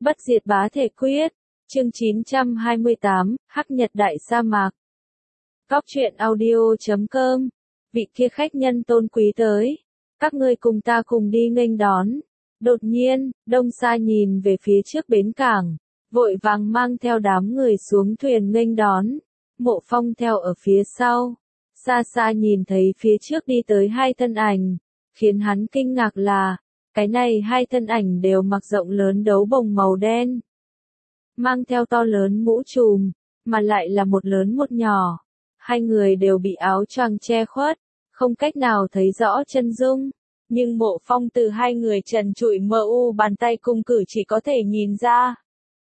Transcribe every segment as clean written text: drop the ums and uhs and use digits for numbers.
Bất diệt bá thể quyết, chương 928, Hắc Nhật Đại Sa Mạc. Góc truyện audio.com, vị kia khách nhân tôn quý tới, các ngươi cùng ta cùng đi nghênh đón. Đột nhiên, Đông Sa nhìn về phía trước bến cảng, vội vàng mang theo đám người xuống thuyền nghênh đón. Mộ Phong theo ở phía sau, xa xa nhìn thấy phía trước đi tới hai thân ảnh, khiến hắn kinh ngạc là, cái này hai thân ảnh đều mặc rộng lớn đấu bồng màu đen, mang theo to lớn mũ trùm, mà lại là một lớn một nhỏ. Hai người đều bị áo choàng che khuất, không cách nào thấy rõ chân dung. Nhưng Mộ Phong từ hai người trần trụi mờ u bàn tay cung cử chỉ có thể nhìn ra.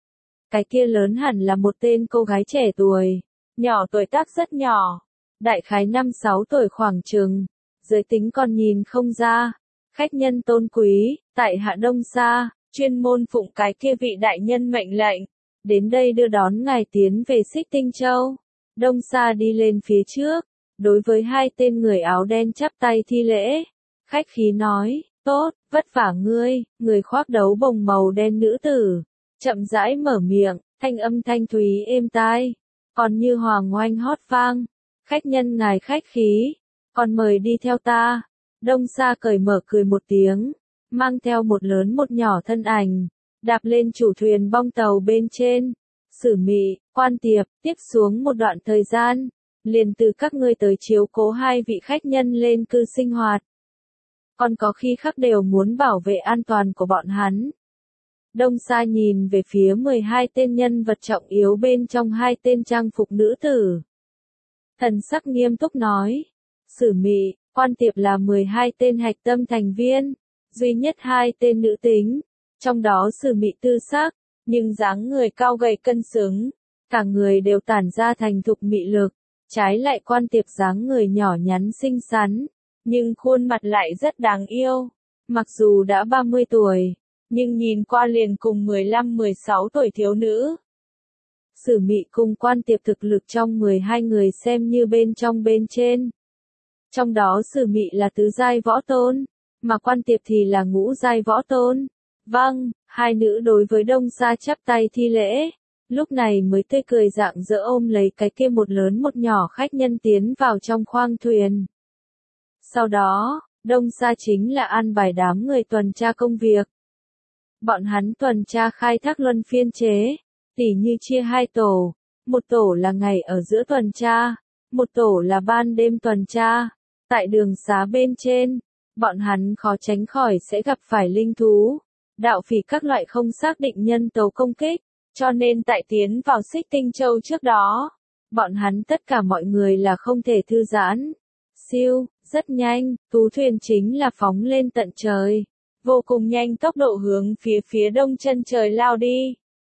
Cái kia lớn hẳn là một tên cô gái trẻ tuổi, nhỏ tuổi tác rất nhỏ, đại khái 5-6 tuổi khoảng chừng, giới tính còn nhìn không ra. Khách nhân tôn quý, tại hạ Đông Sa, chuyên môn phụng cái kia vị đại nhân mệnh lệnh, đến đây đưa đón ngài tiến về Xích Tinh Châu. Đông Sa đi lên phía trước, đối với hai tên người áo đen chắp tay thi lễ, khách khí nói, tốt, vất vả ngươi. Người khoác đấu bồng màu đen nữ tử, chậm rãi mở miệng, thanh âm thanh thúy êm tai, còn như hoàng oanh hót vang, khách nhân ngài khách khí, còn mời đi theo ta. Đông Sa cởi mở cười một tiếng, mang theo một lớn một nhỏ thân ảnh, đạp lên chủ thuyền bong tàu bên trên. Sử Mị, Quan Tiệp, tiếp xuống một đoạn thời gian, liền từ các ngươi tới chiếu cố hai vị khách nhân lên cư sinh hoạt. Còn có khi khắc đều muốn bảo vệ an toàn của bọn hắn. Đông Sa nhìn về phía 12 tên nhân vật trọng yếu bên trong hai tên trang phục nữ tử. Thần sắc nghiêm túc nói, Sử Mị, Quan Tiệp là 12 tên hạch tâm thành viên, duy nhất hai tên nữ tính, trong đó Sử Mị tư sắc, nhưng dáng người cao gầy cân xứng, cả người đều tản ra thành thục mị lực, trái lại Quan Tiệp dáng người nhỏ nhắn xinh xắn, nhưng khuôn mặt lại rất đáng yêu. Mặc dù đã 30 tuổi, nhưng nhìn qua liền cùng 15-16 tuổi thiếu nữ. Sử Mị cùng Quan Tiệp thực lực trong 12 người xem như bên trong bên trên. Trong đó Sử Mị là tứ giai võ tôn, mà Quan Tiệp thì là ngũ giai võ tôn. Vâng, hai nữ đối với Đông Sa chắp tay thi lễ, lúc này mới tươi cười rạng rỡ ôm lấy cái kia một lớn một nhỏ khách nhân tiến vào trong khoang thuyền. Sau đó, Đông Sa chính là an bài đám người tuần tra công việc. Bọn hắn tuần tra khai thác luân phiên chế, tỉ như chia hai tổ, một tổ là ngày ở giữa tuần tra, một tổ là ban đêm tuần tra. Tại đường xá bên trên, bọn hắn khó tránh khỏi sẽ gặp phải linh thú, đạo phỉ các loại không xác định nhân tố công kích, cho nên tại tiến vào Xích Tinh Châu trước đó, bọn hắn tất cả mọi người là không thể thư giãn. Siêu, rất nhanh, tú thuyền chính là phóng lên tận trời, vô cùng nhanh tốc độ hướng phía đông chân trời lao đi.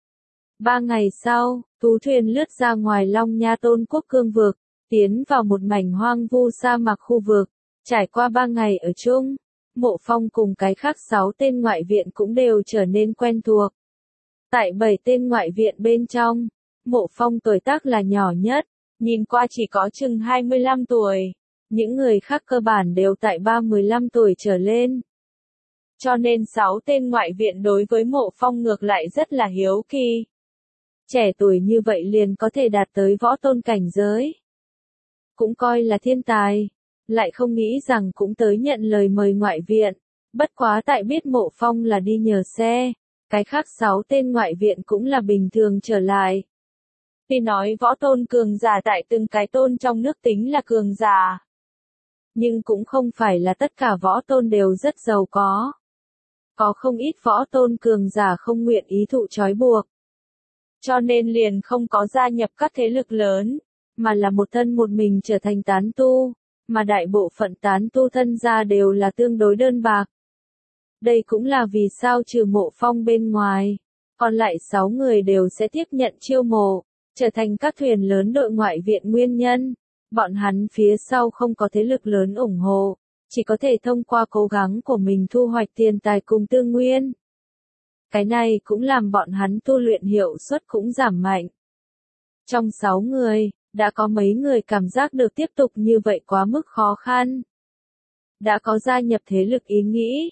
3 ngày sau, tú thuyền lướt ra ngoài Long Nha Tôn Quốc cương vực, tiến vào một mảnh hoang vu sa mạc khu vực. Trải qua 3 ngày ở chung, Mộ Phong cùng cái khác 6 tên ngoại viện cũng đều trở nên quen thuộc. Tại 7 tên ngoại viện bên trong, Mộ Phong tuổi tác là nhỏ nhất, nhìn qua chỉ có chừng 25 tuổi. Những người khác cơ bản đều tại 35 tuổi trở lên. Cho nên 6 tên ngoại viện đối với Mộ Phong ngược lại rất là hiếu kỳ. Trẻ tuổi như vậy liền có thể đạt tới võ tôn cảnh giới, cũng coi là thiên tài, lại không nghĩ rằng cũng tới nhận lời mời ngoại viện. Bất quá tại biết Mộ Phong là đi nhờ xe, cái khác 6 tên ngoại viện cũng là bình thường trở lại. Tuy nói võ tôn cường giả tại từng cái tôn trong nước tính là cường giả, nhưng cũng không phải là tất cả võ tôn đều rất giàu có. Có không ít võ tôn cường giả không nguyện ý thụ trói buộc, cho nên liền không có gia nhập các thế lực lớn, mà là một thân một mình trở thành tán tu, mà đại bộ phận tán tu thân gia đều là tương đối đơn bạc. Đây cũng là vì sao trừ Mộ Phong bên ngoài, còn lại 6 người đều sẽ tiếp nhận chiêu mộ, trở thành các thuyền lớn đội ngoại viện nguyên nhân. Bọn hắn phía sau không có thế lực lớn ủng hộ, chỉ có thể thông qua cố gắng của mình thu hoạch tiền tài cùng tư nguyên. Cái này cũng làm bọn hắn tu luyện hiệu suất cũng giảm mạnh. Trong 6 người, đã có mấy người cảm giác được tiếp tục như vậy quá mức khó khăn. Đã có gia nhập thế lực ý nghĩ,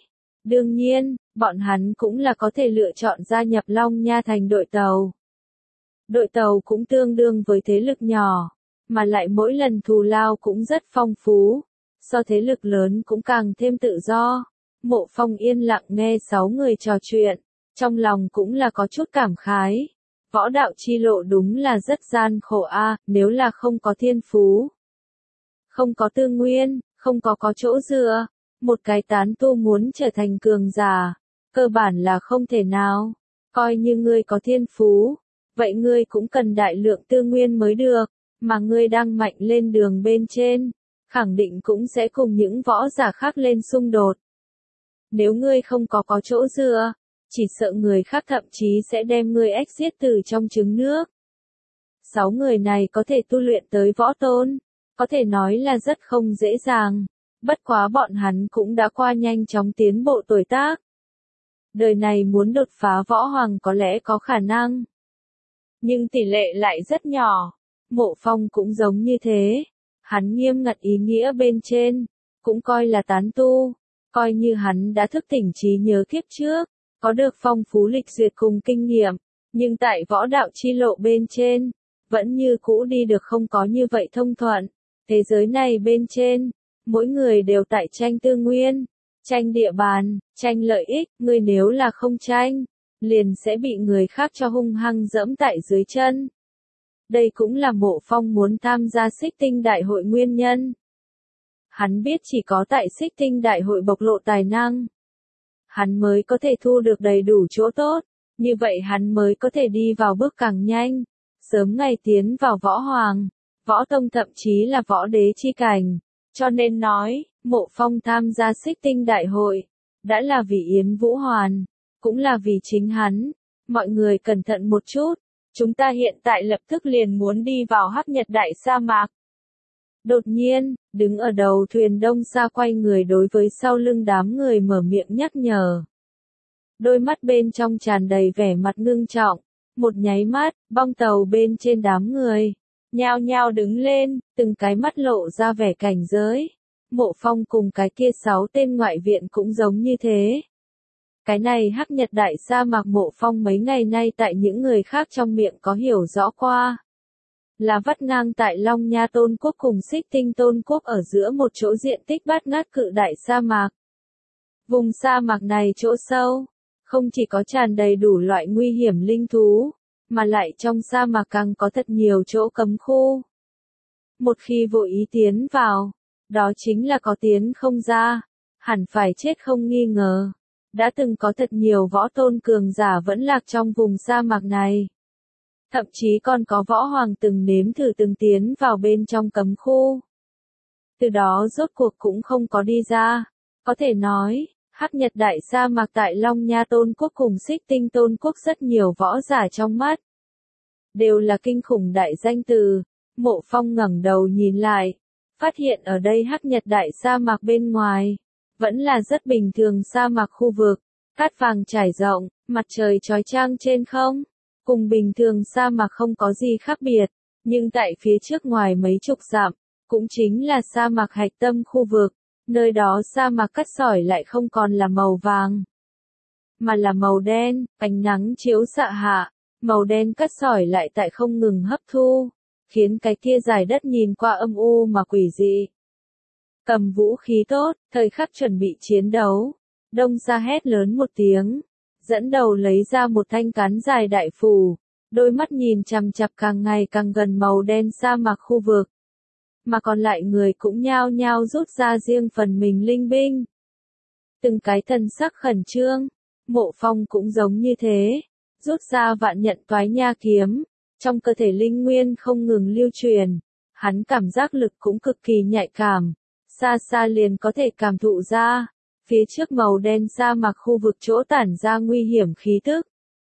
Đương nhiên, bọn hắn cũng là có thể lựa chọn gia nhập Long Nha thành đội tàu. Đội tàu cũng tương đương với thế lực nhỏ, mà lại mỗi lần thù lao cũng rất phong phú, so thế lực lớn cũng càng thêm tự do. Mộ Phong yên lặng nghe 6 người trò chuyện, trong lòng cũng là có chút cảm khái. Võ đạo chi lộ đúng là rất gian khổ a, nếu là không có thiên phú, không có tư nguyên, không có chỗ dựa, một cái tán tu muốn trở thành cường giả, cơ bản là không thể nào. Coi như ngươi có thiên phú, vậy ngươi cũng cần đại lượng tư nguyên mới được, mà ngươi đang mạnh lên đường bên trên, khẳng định cũng sẽ cùng những võ giả khác lên xung đột. Nếu ngươi không có chỗ dựa, chỉ sợ người khác thậm chí sẽ đem ngươi ếch giết từ trong trứng nước. 6 người này có thể tu luyện tới võ tôn, có thể nói là rất không dễ dàng, bất quá bọn hắn cũng đã qua nhanh chóng tiến bộ tuổi tác. Đời này muốn đột phá võ hoàng có lẽ có khả năng, nhưng tỷ lệ lại rất nhỏ. Mộ Phong cũng giống như thế, hắn nghiêm ngặt ý nghĩa bên trên, cũng coi là tán tu, coi như hắn đã thức tỉnh trí nhớ kiếp trước, có được phong phú lịch duyệt cùng kinh nghiệm, nhưng tại võ đạo chi lộ bên trên, vẫn như cũ đi được không có như vậy thông thuận. Thế giới này bên trên, mỗi người đều tại tranh tư nguyên, tranh địa bàn, tranh lợi ích, người nếu là không tranh, liền sẽ bị người khác cho hung hăng dẫm tại dưới chân. Đây cũng là Mộ Phong muốn tham gia Xích Tinh Đại hội nguyên nhân. Hắn biết chỉ có tại Xích Tinh Đại hội bộc lộ tài năng, hắn mới có thể thu được đầy đủ chỗ tốt, như vậy hắn mới có thể đi vào bước càng nhanh, sớm ngày tiến vào võ hoàng, võ tông thậm chí là võ đế chi cảnh. Cho nên nói, Mộ Phong tham gia Xích Tinh Đại hội, đã là vì Yến Vũ Hoàn, cũng là vì chính hắn. Mọi người cẩn thận một chút, chúng ta hiện tại lập tức liền muốn đi vào Hắc Nhật Đại sa mạc. Đột nhiên, đứng ở đầu thuyền Đông Sa quay người đối với sau lưng đám người mở miệng nhắc nhở. Đôi mắt bên trong tràn đầy vẻ mặt ngưng trọng, một nháy mắt, bong tàu bên trên đám người nhao nhao đứng lên, từng cái mắt lộ ra vẻ cảnh giới. Mộ Phong cùng cái kia 6 tên ngoại viện cũng giống như thế. Cái này Hắc Nhật Đại sa mạc Mộ Phong mấy ngày nay tại những người khác trong miệng có hiểu rõ qua, là vắt ngang tại Long Nha Tôn Quốc cùng Xích Tinh Tôn Quốc ở giữa một chỗ diện tích bát ngát cự đại sa mạc. Vùng sa mạc này chỗ sâu, không chỉ có tràn đầy đủ loại nguy hiểm linh thú, mà lại trong sa mạc càng có thật nhiều chỗ cấm khu. Một khi vội ý tiến vào, đó chính là có tiến không ra, hẳn phải chết không nghi ngờ. Đã từng có thật nhiều võ tôn cường giả vẫn lạc trong vùng sa mạc này. Thậm chí còn có võ hoàng từng nếm thử từng tiến vào bên trong cấm khu. Từ đó rốt cuộc cũng không có đi ra. Có thể nói, Hắc Nhật Đại sa mạc tại Long Nha Tôn Quốc cùng Xích Tinh Tôn Quốc rất nhiều võ giả trong mắt đều là kinh khủng đại danh từ. Mộ Phong ngẩng đầu nhìn lại, phát hiện ở đây Hắc Nhật Đại sa mạc bên ngoài vẫn là rất bình thường sa mạc khu vực, cát vàng trải rộng, mặt trời chói chang trên không, cùng bình thường sa mạc không có gì khác biệt, nhưng tại phía trước ngoài mấy chục dặm, cũng chính là sa mạc hạch tâm khu vực, nơi đó sa mạc cát sỏi lại không còn là màu vàng, mà là màu đen. Ánh nắng chiếu xạ hạ, màu đen cát sỏi lại tại không ngừng hấp thu, khiến cái kia dải đất nhìn qua âm u mà quỷ dị. Cầm vũ khí tốt, thời khắc chuẩn bị chiến đấu, Đông Sa hét lớn một tiếng, dẫn đầu lấy ra một thanh cán dài đại phù, đôi mắt nhìn chằm chằm càng ngày càng gần màu đen sa mạc khu vực. Mà còn lại người cũng nhao nhao rút ra riêng phần mình linh binh. Từng cái thần sắc khẩn trương, Mộ Phong cũng giống như thế, rút ra vạn nhận toái nha kiếm, trong cơ thể linh nguyên không ngừng lưu truyền, hắn cảm giác lực cũng cực kỳ nhạy cảm. Xa xa liền có thể cảm thụ ra, phía trước màu đen sa mạc khu vực chỗ tản ra nguy hiểm khí tức.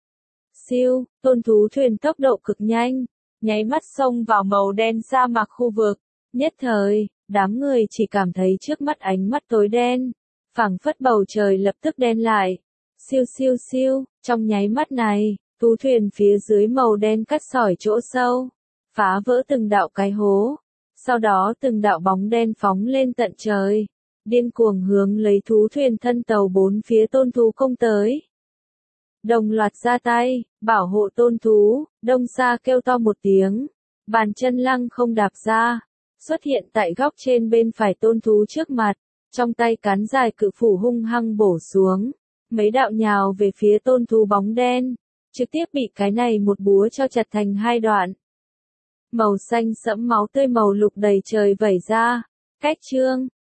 Siêu, tôn thú thuyền tốc độ cực nhanh, nháy mắt xông vào màu đen sa mạc khu vực. Nhất thời, đám người chỉ cảm thấy trước mắt ánh mắt tối đen, phảng phất bầu trời lập tức đen lại. Siêu siêu siêu, trong nháy mắt này, thú thuyền phía dưới màu đen cắt sỏi chỗ sâu, phá vỡ từng đạo cái hố. Sau đó từng đạo bóng đen phóng lên tận trời, điên cuồng hướng lấy thú thuyền thân tàu bốn phía tôn thú công tới. Đồng loạt ra tay, bảo hộ tôn thú, Đông Sa kêu to một tiếng, bàn chân lăng không đạp ra, xuất hiện tại góc trên bên phải tôn thú trước mặt, trong tay cán dài cự phủ hung hăng bổ xuống, mấy đạo nhào về phía tôn thú bóng đen, trực tiếp bị cái này một búa cho chặt thành hai đoạn. Màu xanh sẫm máu tươi màu lục đầy trời vẩy ra, cách chương.